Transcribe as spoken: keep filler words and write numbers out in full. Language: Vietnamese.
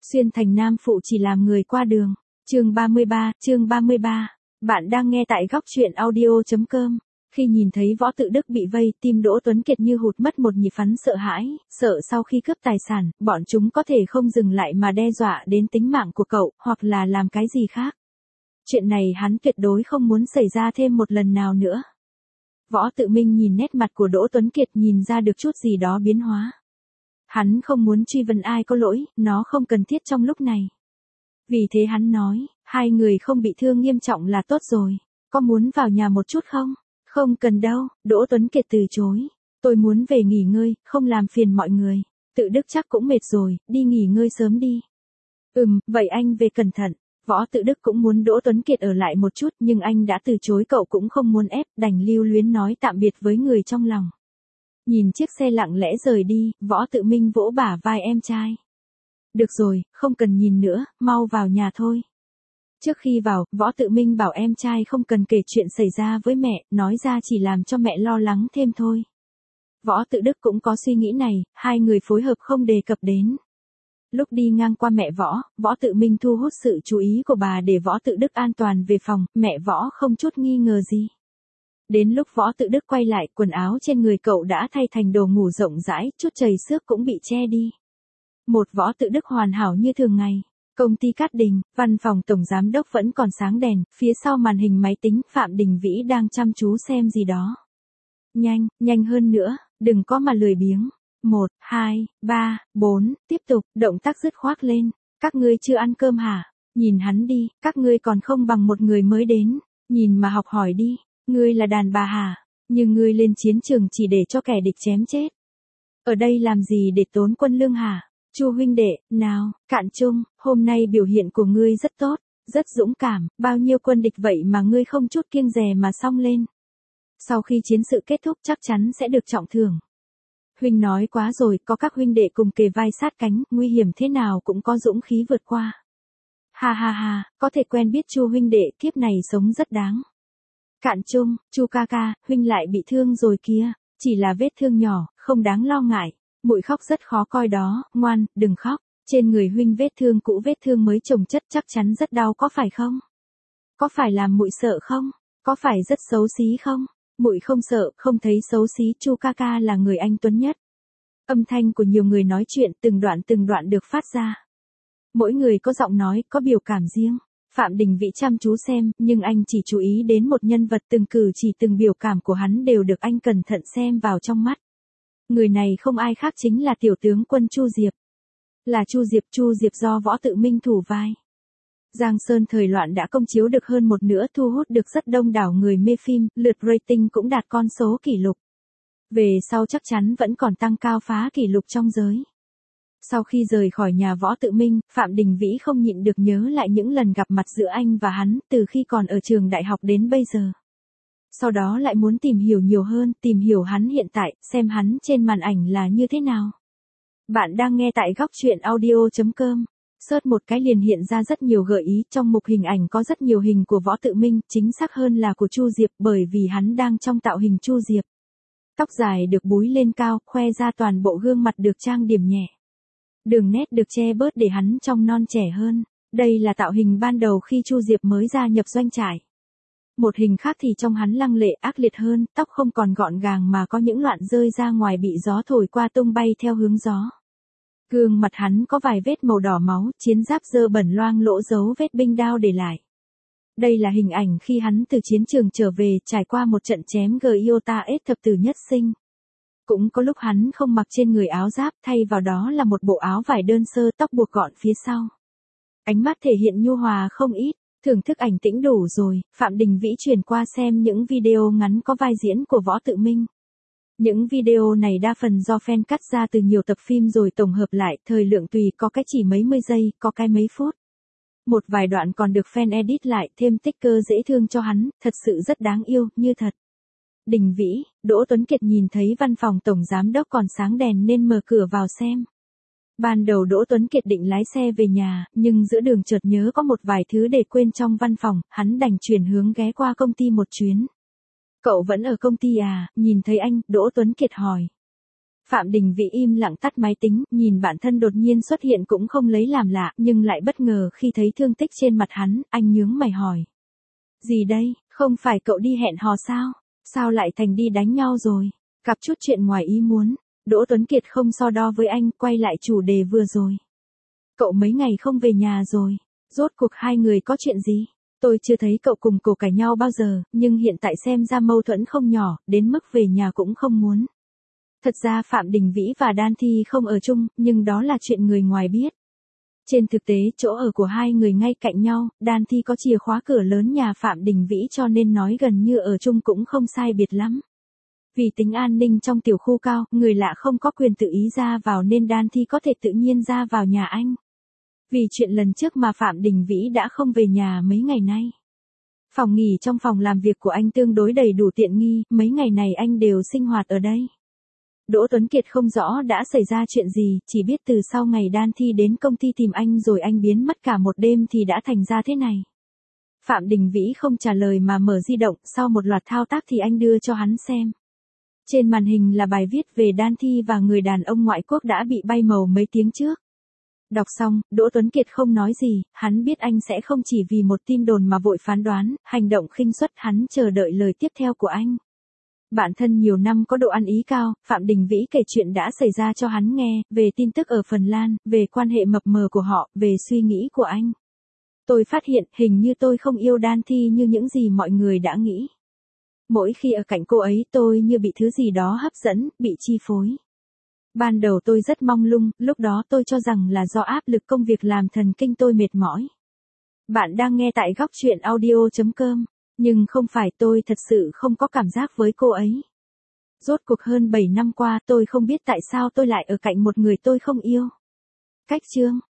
Xuyên thành nam phụ chỉ làm người qua đường. Chương ba mươi ba, chương ba mươi ba. Bạn đang nghe tại góc truyện audio chấm com. Khi nhìn thấy Võ Tự Đức bị vây, tim Đỗ Tuấn Kiệt như hụt mất một nhịp phắn sợ hãi, sợ sau khi cướp tài sản, bọn chúng có thể không dừng lại mà đe dọa đến tính mạng của cậu, hoặc là làm cái gì khác. Chuyện này hắn tuyệt đối không muốn xảy ra thêm một lần nào nữa. Võ Tự Minh nhìn nét mặt của Đỗ Tuấn Kiệt, nhìn ra được chút gì đó biến hóa. Hắn không muốn truy vấn ai có lỗi, nó không cần thiết trong lúc này. Vì thế hắn nói, hai người không bị thương nghiêm trọng là tốt rồi, có muốn vào nhà một chút không? Không cần đâu, Đỗ Tuấn Kiệt từ chối. Tôi muốn về nghỉ ngơi, không làm phiền mọi người. Tự Đức chắc cũng mệt rồi, đi nghỉ ngơi sớm đi. Ừm, vậy anh về cẩn thận. Võ Tự Đức cũng muốn Đỗ Tuấn Kiệt ở lại một chút, nhưng anh đã từ chối, cậu cũng không muốn ép, đành lưu luyến nói tạm biệt với người trong lòng. Nhìn chiếc xe lặng lẽ rời đi, Võ Tự Minh vỗ bả vai em trai. Được rồi, không cần nhìn nữa, mau vào nhà thôi. Trước khi vào, Võ Tự Minh bảo em trai không cần kể chuyện xảy ra với mẹ, nói ra chỉ làm cho mẹ lo lắng thêm thôi. Võ Tự Đức cũng có suy nghĩ này, hai người phối hợp không đề cập đến. Lúc đi ngang qua mẹ Võ, Võ Tự Minh thu hút sự chú ý của bà để Võ Tự Đức an toàn về phòng, mẹ Võ không chút nghi ngờ gì. Đến lúc Võ Tự Đức quay lại, quần áo trên người cậu đã thay thành đồ ngủ rộng rãi, chút chầy xước cũng bị che đi. Một Võ Tự Đức hoàn hảo như thường ngày. Công ty Cát Đình, văn phòng tổng giám đốc vẫn còn sáng đèn, phía sau màn hình máy tính Phạm Đình Vĩ đang chăm chú xem gì đó. Nhanh, nhanh hơn nữa, đừng có mà lười biếng. Một, hai, ba, bốn, tiếp tục, động tác dứt khoát lên. Các ngươi chưa ăn cơm hả? Nhìn hắn đi, các ngươi còn không bằng một người mới đến. Nhìn mà học hỏi đi, ngươi là đàn bà hả? Nhưng ngươi lên chiến trường chỉ để cho kẻ địch chém chết. Ở đây làm gì để tốn quân lương hả? Chu huynh đệ, nào, Cạn Trung, hôm nay biểu hiện của ngươi rất tốt, rất dũng cảm, bao nhiêu quân địch vậy mà ngươi không chút kiêng dè mà xông lên. Sau khi chiến sự kết thúc chắc chắn sẽ được trọng thưởng. Huynh nói quá rồi, có các huynh đệ cùng kề vai sát cánh, nguy hiểm thế nào cũng có dũng khí vượt qua. Ha ha ha, có thể quen biết Chu huynh đệ, kiếp này sống rất đáng. Cạn Trung, Chu ca ca, huynh lại bị thương rồi kia, chỉ là vết thương nhỏ, không đáng lo ngại. Muội khóc rất khó coi đó, ngoan, đừng khóc. Trên người huynh vết thương cũ vết thương mới chồng chất chắc chắn rất đau có phải không? Có phải làm muội sợ không? Có phải rất xấu xí không? Muội không sợ, không thấy xấu xí, Chu ca ca là người anh tuấn nhất. Âm thanh của nhiều người nói chuyện từng đoạn từng đoạn được phát ra. Mỗi người có giọng nói, có biểu cảm riêng. Phạm Đình Vĩ chăm chú xem, nhưng anh chỉ chú ý đến một nhân vật, từng cử chỉ từng biểu cảm của hắn đều được anh cẩn thận xem vào trong mắt. Người này không ai khác chính là tiểu tướng quân Chu Diệp. Là Chu Diệp, Chu Diệp do Võ Tự Minh thủ vai. Giang Sơn thời loạn đã công chiếu được hơn một nửa, thu hút được rất đông đảo người mê phim, lượt rating cũng đạt con số kỷ lục. Về sau chắc chắn vẫn còn tăng cao phá kỷ lục trong giới. Sau khi rời khỏi nhà Võ Tự Minh, Phạm Đình Vĩ không nhịn được nhớ lại những lần gặp mặt giữa anh và hắn, từ khi còn ở trường đại học đến bây giờ. Sau đó lại muốn tìm hiểu nhiều hơn, tìm hiểu hắn hiện tại, xem hắn trên màn ảnh là như thế nào. Bạn đang nghe tại góc truyện audio chấm com. Search một cái liền hiện ra rất nhiều gợi ý, trong mục hình ảnh có rất nhiều hình của Võ Tự Minh, chính xác hơn là của Chu Diệp, bởi vì hắn đang trong tạo hình Chu Diệp. Tóc dài được búi lên cao, khoe ra toàn bộ gương mặt được trang điểm nhẹ. Đường nét được che bớt để hắn trông non trẻ hơn. Đây là tạo hình ban đầu khi Chu Diệp mới gia nhập doanh trại. Một hình khác thì trong hắn lăng lệ ác liệt hơn, tóc không còn gọn gàng mà có những loạn rơi ra ngoài bị gió thổi qua tung bay theo hướng gió. Gương mặt hắn có vài vết màu đỏ máu, chiến giáp dơ bẩn loang lỗ dấu vết binh đao để lại. Đây là hình ảnh khi hắn từ chiến trường trở về, trải qua một trận chém Giota S thập tử nhất sinh. Cũng có lúc hắn không mặc trên người áo giáp, thay vào đó là một bộ áo vải đơn sơ, tóc buộc gọn phía sau. Ánh mắt thể hiện nhu hòa không ít. Thưởng thức ảnh tĩnh đủ rồi, Phạm Đình Vĩ chuyển qua xem những video ngắn có vai diễn của Võ Tự Minh. Những video này đa phần do fan cắt ra từ nhiều tập phim rồi tổng hợp lại, thời lượng tùy, có cái chỉ mấy mươi giây, có cái mấy phút. Một vài đoạn còn được fan edit lại, thêm sticker dễ thương cho hắn, thật sự rất đáng yêu, như thật. Đình Vĩ, Đỗ Tuấn Kiệt nhìn thấy văn phòng tổng giám đốc còn sáng đèn nên mở cửa vào xem. Ban đầu Đỗ Tuấn Kiệt định lái xe về nhà, nhưng giữa đường chợt nhớ có một vài thứ để quên trong văn phòng, hắn đành chuyển hướng ghé qua công ty một chuyến. Cậu vẫn ở công ty à? Nhìn thấy anh, Đỗ Tuấn Kiệt hỏi. Phạm Đình Vĩ im lặng tắt máy tính, nhìn bản thân đột nhiên xuất hiện cũng không lấy làm lạ, nhưng lại bất ngờ khi thấy thương tích trên mặt hắn, anh nhướng mày hỏi. Gì đây, không phải cậu đi hẹn hò sao? Sao lại thành đi đánh nhau rồi? Gặp chút chuyện ngoài ý muốn. Đỗ Tuấn Kiệt không so đo với anh, quay lại chủ đề vừa rồi. Cậu mấy ngày không về nhà rồi. Rốt cuộc hai người có chuyện gì? Tôi chưa thấy cậu cùng cô cãi nhau bao giờ, nhưng hiện tại xem ra mâu thuẫn không nhỏ, đến mức về nhà cũng không muốn. Thật ra Phạm Đình Vĩ và Đan Thi không ở chung, nhưng đó là chuyện người ngoài biết. Trên thực tế chỗ ở của hai người ngay cạnh nhau, Đan Thi có chìa khóa cửa lớn nhà Phạm Đình Vĩ cho nên nói gần như ở chung cũng không sai biệt lắm. Vì tính an ninh trong tiểu khu cao, người lạ không có quyền tự ý ra vào nên Đan Thi có thể tự nhiên ra vào nhà anh. Vì chuyện lần trước mà Phạm Đình Vĩ đã không về nhà mấy ngày nay. Phòng nghỉ trong phòng làm việc của anh tương đối đầy đủ tiện nghi, mấy ngày này anh đều sinh hoạt ở đây. Đỗ Tuấn Kiệt không rõ đã xảy ra chuyện gì, chỉ biết từ sau ngày Đan Thi đến công ty tìm anh rồi anh biến mất cả một đêm thì đã thành ra thế này. Phạm Đình Vĩ không trả lời mà mở di động, sau một loạt thao tác thì anh đưa cho hắn xem. Trên màn hình là bài viết về Đan Thi và người đàn ông ngoại quốc đã bị bay màu mấy tiếng trước. Đọc xong, Đỗ Tuấn Kiệt không nói gì, hắn biết anh sẽ không chỉ vì một tin đồn mà vội phán đoán, hành động khinh suất, hắn chờ đợi lời tiếp theo của anh. Bạn thân nhiều năm có độ ăn ý cao, Phạm Đình Vĩ kể chuyện đã xảy ra cho hắn nghe, về tin tức ở Phần Lan, về quan hệ mập mờ của họ, về suy nghĩ của anh. Tôi phát hiện, hình như tôi không yêu Đan Thi như những gì mọi người đã nghĩ. Mỗi khi ở cạnh cô ấy tôi như bị thứ gì đó hấp dẫn, bị chi phối. Ban đầu tôi rất mông lung, lúc đó tôi cho rằng là do áp lực công việc làm thần kinh tôi mệt mỏi. Bạn đang nghe tại góc truyện audio chấm com. Nhưng không phải, tôi thật sự không có cảm giác với cô ấy. Rốt cuộc hơn bảy năm qua tôi không biết tại sao tôi lại ở cạnh một người tôi không yêu. Cách chương